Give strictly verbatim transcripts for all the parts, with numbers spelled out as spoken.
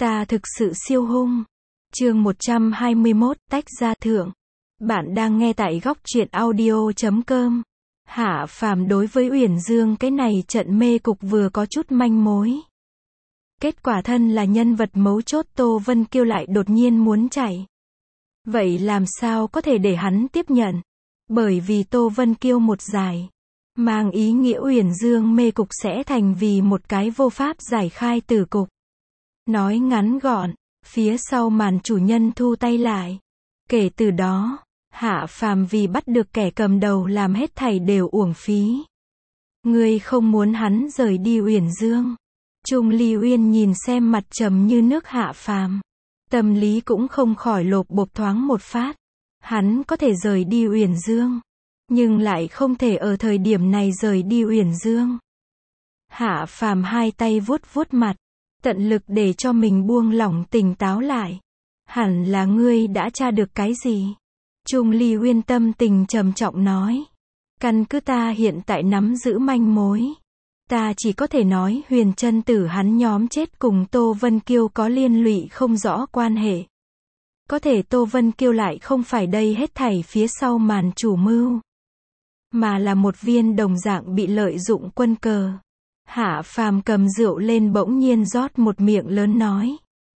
Ta thực sự siêu hung. Chương một trăm hai mươi mốt, tách ra thượng. Bạn đang nghe tại góc truyện audio chấm com. Hạ Phàm đối với Uyển Dương cái này trận mê cục vừa có chút manh mối. Kết quả thân là nhân vật mấu chốt Tô Vân Kiêu lại đột nhiên muốn chạy. Vậy làm sao có thể để hắn tiếp nhận? Bởi vì Tô Vân Kiêu một giải, mang ý nghĩa Uyển Dương mê cục sẽ thành vì một cái vô pháp giải khai tử cục. Nói ngắn gọn, phía sau màn chủ nhân thu tay lại. Kể từ đó, Hạ Phàm vì bắt được kẻ cầm đầu làm hết thảy đều uổng phí. Ngươi không muốn hắn rời đi Uyển Dương. Trung Ly Uyên nhìn xem mặt trầm như nước Hạ Phàm, tâm lý cũng không khỏi lộp bộp thoáng một phát. Hắn có thể rời đi Uyển Dương, nhưng lại không thể ở thời điểm này rời đi Uyển Dương. Hạ Phàm hai tay vuốt vuốt mặt, tận lực để cho mình buông lỏng tỉnh táo lại. Hẳn là ngươi đã tra được cái gì? Trung Ly Uyên tâm tình trầm trọng nói. Căn cứ ta hiện tại nắm giữ manh mối, ta chỉ có thể nói Huyền Chân Tử hắn nhóm chết cùng Tô Vân Kiêu có liên lụy không rõ quan hệ. Có thể Tô Vân Kiêu lại không phải đây hết thảy phía sau màn chủ mưu, mà là một viên đồng dạng bị lợi dụng quân cờ. Hạ Phàm cầm rượu lên bỗng nhiên rót một miệng lớn nói.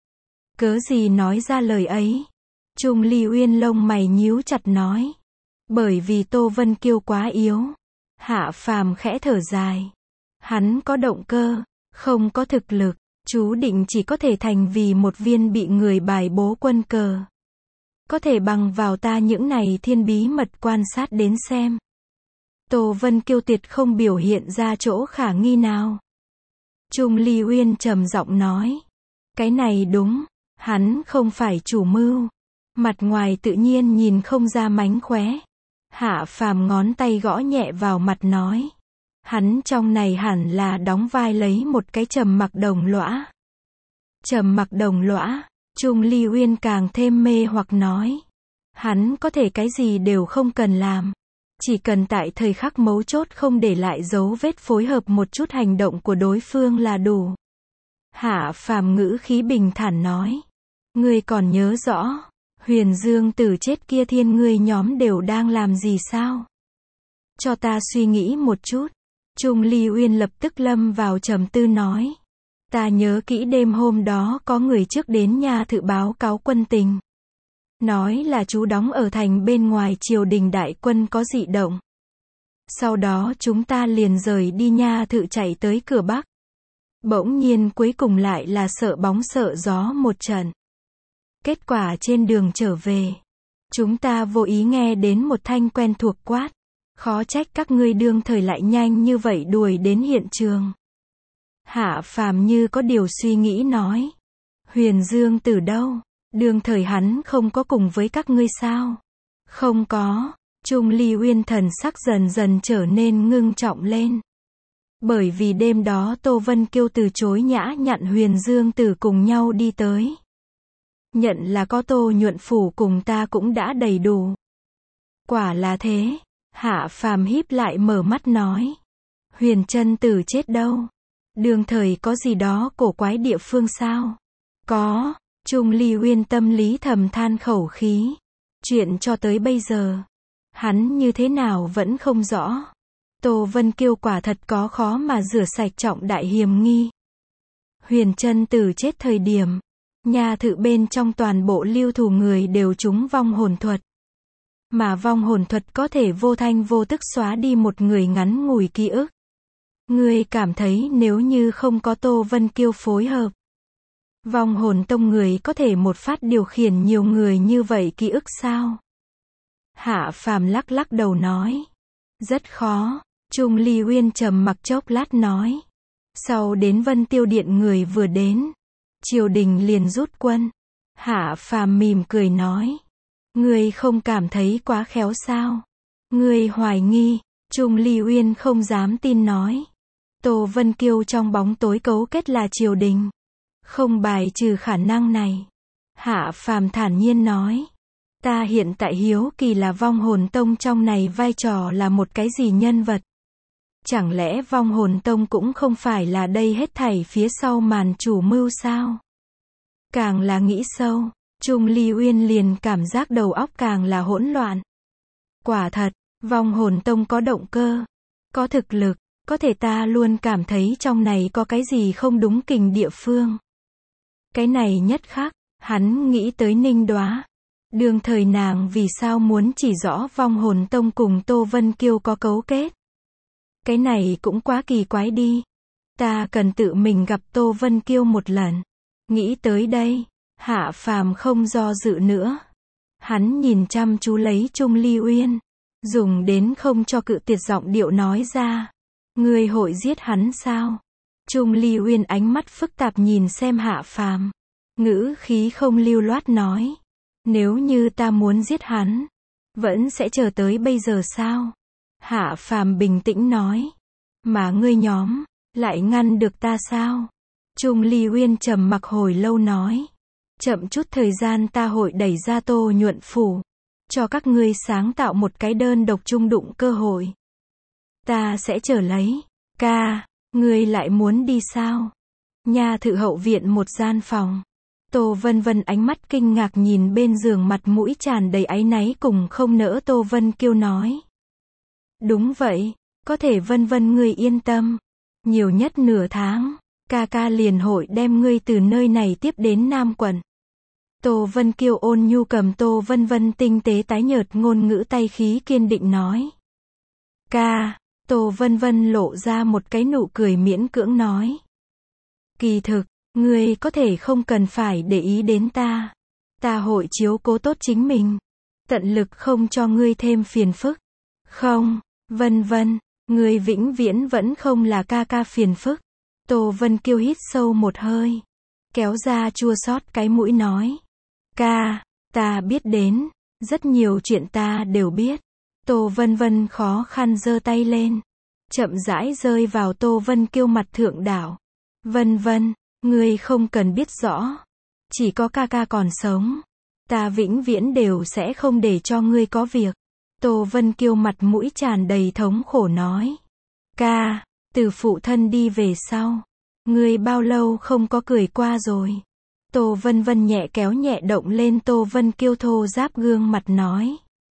Cớ gì nói ra lời ấy? Trung Ly Uyên lông mày nhíu chặt nói. Bởi vì Tô Vân Kiêu quá yếu. Hạ Phàm khẽ thở dài. Hắn có động cơ, không có thực lực, chú định chỉ có thể thành vì một viên bị người bài bố quân cờ. Có thể bằng vào ta những này thiên bí mật quan sát đến xem. Tô Vân Kiêu tuyệt không biểu hiện ra chỗ khả nghi nào. Trung Ly Uyên trầm giọng nói. Cái này đúng, hắn không phải chủ mưu. Mặt ngoài tự nhiên nhìn không ra mánh khóe. Hạ Phàm ngón tay gõ nhẹ vào mặt nói. Hắn trong này hẳn là đóng vai lấy một cái Trầm Mặc Đồng lõa. Trầm Mặc Đồng lõa, Trung Ly Uyên càng thêm mê hoặc nói. Hắn có thể cái gì đều không cần làm. Chỉ cần tại thời khắc mấu chốt không để lại dấu vết phối hợp một chút hành động của đối phương là đủ. Hạ Phàm ngữ khí bình thản nói. Ngươi còn nhớ rõ, Huyền Dương Tử chết kia thiên ngươi nhóm đều đang làm gì sao? Cho ta suy nghĩ một chút. Trung Ly Uyên lập tức lâm vào trầm tư nói. Ta nhớ kỹ đêm hôm đó có người trước đến nhà thự báo cáo quân tình. Nói là chú đóng ở thành bên ngoài triều đình đại quân có dị động. Sau đó chúng ta liền rời đi nha thự chạy tới cửa Bắc. Bỗng nhiên cuối cùng lại là sợ bóng sợ gió một trận. Kết quả trên đường trở về, chúng ta vô ý nghe đến một thanh quen thuộc quát. Khó trách các ngươi đương thời lại nhanh như vậy đuổi đến hiện trường. Hạ Phàm như có điều suy nghĩ nói. Huyền Dương Tử đâu? Đương thời hắn không có cùng với các ngươi sao? Không có. Trung Ly Uyên thần sắc dần dần trở nên ngưng trọng lên. Bởi vì đêm đó Tô Vân Kiêu từ chối nhã nhặn Huyền Dương Tử cùng nhau đi tới. Nhận là có Tô Nhuận Phủ cùng ta cũng đã đầy đủ. Quả là thế. Hạ Phàm híp lại mở mắt nói. Huyền Chân Tử chết đâu? Đương thời có gì đó cổ quái địa phương sao? Có. Trung Ly Uyên tâm lý thầm than khẩu khí. Chuyện cho tới bây giờ, hắn như thế nào vẫn không rõ. Tô Vân Kiêu quả thật có khó mà rửa sạch trọng đại hiềm nghi. Huyền Chân Tử chết thời điểm, nhà thự bên trong toàn bộ lưu thủ người đều trúng vong hồn thuật. Mà vong hồn thuật có thể vô thanh vô tức xóa đi một người ngắn ngủi ký ức. Ngươi cảm thấy nếu như không có Tô Vân Kiêu phối hợp, vong hồn tông người có thể một phát điều khiển nhiều người như vậy ký ức sao? Hạ Phàm lắc lắc đầu nói. Rất khó. Trung Ly Uyên trầm mặc chốc lát nói. Sau đến Vân Tiêu Điện người vừa đến, triều đình liền rút quân. Hạ Phàm mỉm cười nói. Ngươi không cảm thấy quá khéo sao? Ngươi hoài nghi. Trung Ly Uyên không dám tin nói. Tô Vân Kiêu trong bóng tối cấu kết là triều đình. Không bài trừ khả năng này. Hạ Phàm thản nhiên nói. Ta hiện tại hiếu kỳ là vong hồn tông trong này vai trò là một cái gì nhân vật? Chẳng lẽ vong hồn tông cũng không phải là đây hết thảy phía sau màn chủ mưu sao? Càng là nghĩ sâu, Trung Ly Uyên liền cảm giác đầu óc càng là hỗn loạn. Quả thật, vong hồn tông có động cơ, có thực lực, có thể ta luôn cảm thấy trong này có cái gì không đúng kình địa phương. Cái này nhất khắc, hắn nghĩ tới Ninh Đoá. Đương thời nàng vì sao muốn chỉ rõ vong hồn tông cùng Tô Vân Kiêu có cấu kết. Cái này cũng quá kỳ quái đi. Ta cần tự mình gặp Tô Vân Kiêu một lần. Nghĩ tới đây, Hạ Phàm không do dự nữa. Hắn nhìn chăm chú lấy Trung Ly Uyên, dùng đến không cho cự tuyệt giọng điệu nói ra. Ngươi hội giết hắn sao? Trung Ly Uyên ánh mắt phức tạp nhìn xem Hạ Phàm, ngữ khí không lưu loát nói. Nếu như ta muốn giết hắn, vẫn sẽ chờ tới bây giờ sao? Hạ Phàm bình tĩnh nói. Mà ngươi nhóm, lại ngăn được ta sao? Trung Ly Uyên trầm mặc hồi lâu nói. Chậm chút thời gian ta hội đẩy ra Tô Nhuận Phủ, cho các ngươi sáng tạo một cái đơn độc chung đụng cơ hội. Ta sẽ chờ lấy. Ca, ngươi lại muốn đi sao? Nha thự hậu viện một gian phòng. Tô Vân Vân ánh mắt kinh ngạc nhìn bên giường mặt mũi tràn đầy áy náy cùng không nỡ Tô Vân Kiêu nói. Đúng vậy, có thể Vân Vân ngươi yên tâm. Nhiều nhất nửa tháng, ca ca liền hội đem ngươi từ nơi này tiếp đến Nam quận. Tô Vân Kiêu ôn nhu cầm Tô Vân Vân tinh tế tái nhợt ngôn ngữ tay khí kiên định nói. Ca, Tô Vân Vân lộ ra một cái nụ cười miễn cưỡng nói. Kỳ thực, ngươi có thể không cần phải để ý đến ta. Ta hội chiếu cố tốt chính mình. Tận lực không cho ngươi thêm phiền phức. Không, Vân Vân, ngươi vĩnh viễn vẫn không là ca ca phiền phức. Tô Vân Kiêu hít sâu một hơi, kéo ra chua xót cái mũi nói. Ca, ta biết đến, rất nhiều chuyện ta đều biết. Tô Vân Vân khó khăn giơ tay lên, chậm rãi rơi vào Tô Vân Kiêu mặt thượng đảo. Vân Vân, ngươi không cần biết rõ. Chỉ có ca ca còn sống, ta vĩnh viễn đều sẽ không để cho ngươi có việc. Tô Vân Kiêu mặt mũi tràn đầy thống khổ nói. Ca, từ phụ thân đi về sau, ngươi bao lâu không có cười qua rồi. Tô Vân Vân nhẹ kéo nhẹ động lên Tô Vân Kiêu thô ráp gương mặt nói.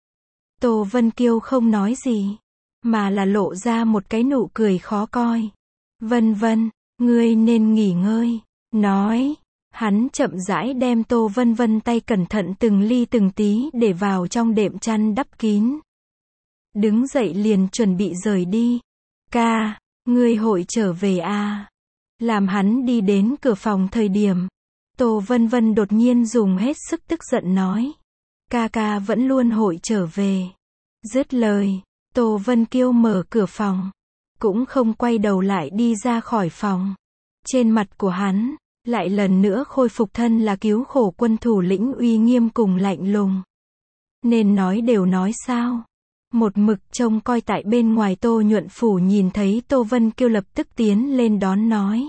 Tô Vân Kiêu không nói gì, mà là lộ ra một cái nụ cười khó coi. Vân Vân, ngươi nên nghỉ ngơi. Nói, hắn chậm rãi đem Tô Vân Vân tay cẩn thận từng ly từng tí để vào trong đệm chăn đắp kín. Đứng dậy liền chuẩn bị rời đi. Ca, ngươi hội trở về à? Làm hắn đi đến cửa phòng thời điểm, Tô Vân Vân đột nhiên dùng hết sức tức giận nói. Ca ca vẫn luôn hội trở về. Dứt lời, Tô Vân Kiêu mở cửa phòng, cũng không quay đầu lại đi ra khỏi phòng. Trên mặt của hắn, lại lần nữa khôi phục thân là cứu khổ quân thủ lĩnh uy nghiêm cùng lạnh lùng. Nên nói đều nói sao? Một mực trông coi tại bên ngoài Tô Nhuận Phủ nhìn thấy Tô Vân Kiêu lập tức tiến lên đón nói.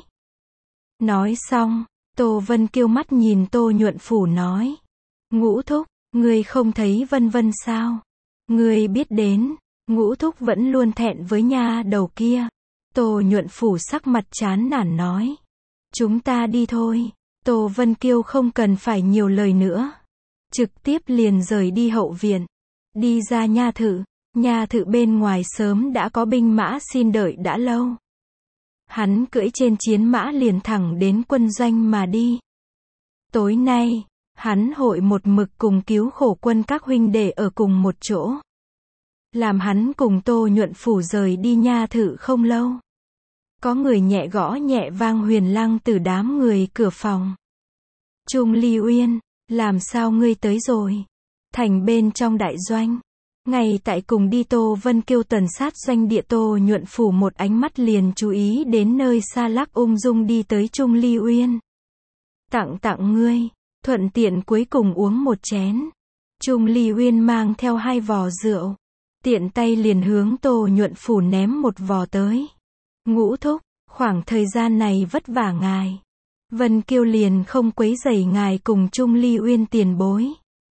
Nói xong, Tô Vân Kiêu mắt nhìn Tô Nhuận Phủ nói. Ngũ thúc, ngươi không thấy Vân Vân sao? Ngươi biết đến, Ngũ thúc vẫn luôn thẹn với nha đầu kia. Tô Nhuận Phủ sắc mặt chán nản nói. Chúng ta đi thôi. Tô Vân Kiêu không cần phải nhiều lời nữa, trực tiếp liền rời đi hậu viện. Đi ra nha thự, nha thự bên ngoài sớm đã có binh mã xin đợi đã lâu. Hắn cưỡi trên chiến mã liền thẳng đến quân doanh mà đi. Tối nay, hắn hội một mực cùng cứu khổ quân các huynh đệ ở cùng một chỗ. Làm hắn cùng Tô Nhuận Phủ rời đi nha thự không lâu, có người nhẹ gõ nhẹ vang Huyền Lăng từ đám người cửa phòng. Trung Ly Uyên, làm sao ngươi tới rồi? Thành bên trong đại doanh, ngay tại cùng đi Tô Vân Kiêu tuần sát doanh địa Tô Nhuận Phủ một ánh mắt liền chú ý đến nơi xa lắc ung dung đi tới Trung Ly Uyên. Tặng tặng ngươi, thuận tiện cuối cùng uống một chén. Trung Ly Uyên mang theo hai vò rượu, tiện tay liền hướng Tô Nhuận Phủ ném một vò tới. Ngũ thúc, khoảng thời gian này vất vả ngài. Vân Kiêu liền không quấy rầy ngài cùng Trung Ly Uyên tiền bối.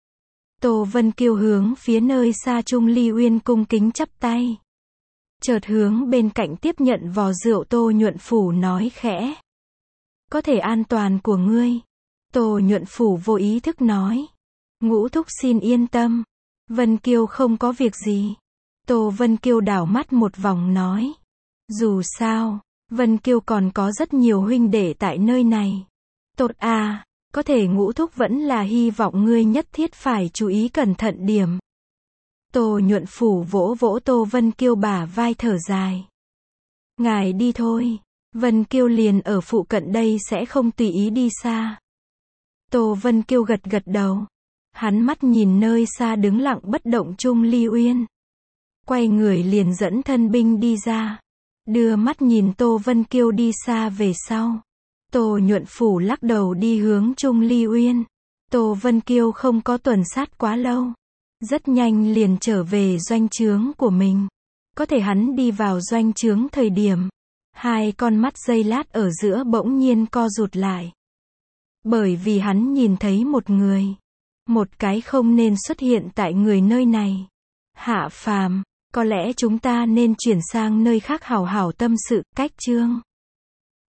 Tô Vân Kiêu hướng phía nơi xa Trung Ly Uyên cung kính chắp tay. Chợt hướng bên cạnh tiếp nhận vò rượu Tô Nhuận Phủ nói khẽ. Có thể an toàn của ngươi, Tô Nhuận Phủ vô ý thức nói. Ngũ thúc xin yên tâm. Vân Kiêu không có việc gì. Tô Vân Kiêu đảo mắt một vòng nói. Dù sao, Vân Kiêu còn có rất nhiều huynh đệ tại nơi này. Tốt à, có thể ngũ thúc vẫn là hy vọng ngươi nhất thiết phải chú ý cẩn thận điểm. Tô Nhuận Phủ vỗ vỗ Tô Vân Kiêu bả vai thở dài. Ngài đi thôi, Vân Kiêu liền ở phụ cận đây sẽ không tùy ý đi xa. Tô Vân Kiêu gật gật đầu. Hắn mắt nhìn nơi xa đứng lặng bất động Trung Ly Uyên. Quay người liền dẫn thân binh đi ra. Đưa mắt nhìn Tô Vân Kiêu đi xa về sau. Tô Nhuận Phủ lắc đầu đi hướng Trung Ly Uyên. Tô Vân Kiêu không có tuần sát quá lâu. Rất nhanh liền trở về doanh trướng của mình. Có thể hắn đi vào doanh trướng thời điểm. Hai con mắt giây lát ở giữa bỗng nhiên co rụt lại. Bởi vì hắn nhìn thấy một người. Một cái không nên xuất hiện tại người nơi này. Hạ Phàm, có lẽ chúng ta nên chuyển sang nơi khác hảo hảo tâm sự, cách chương.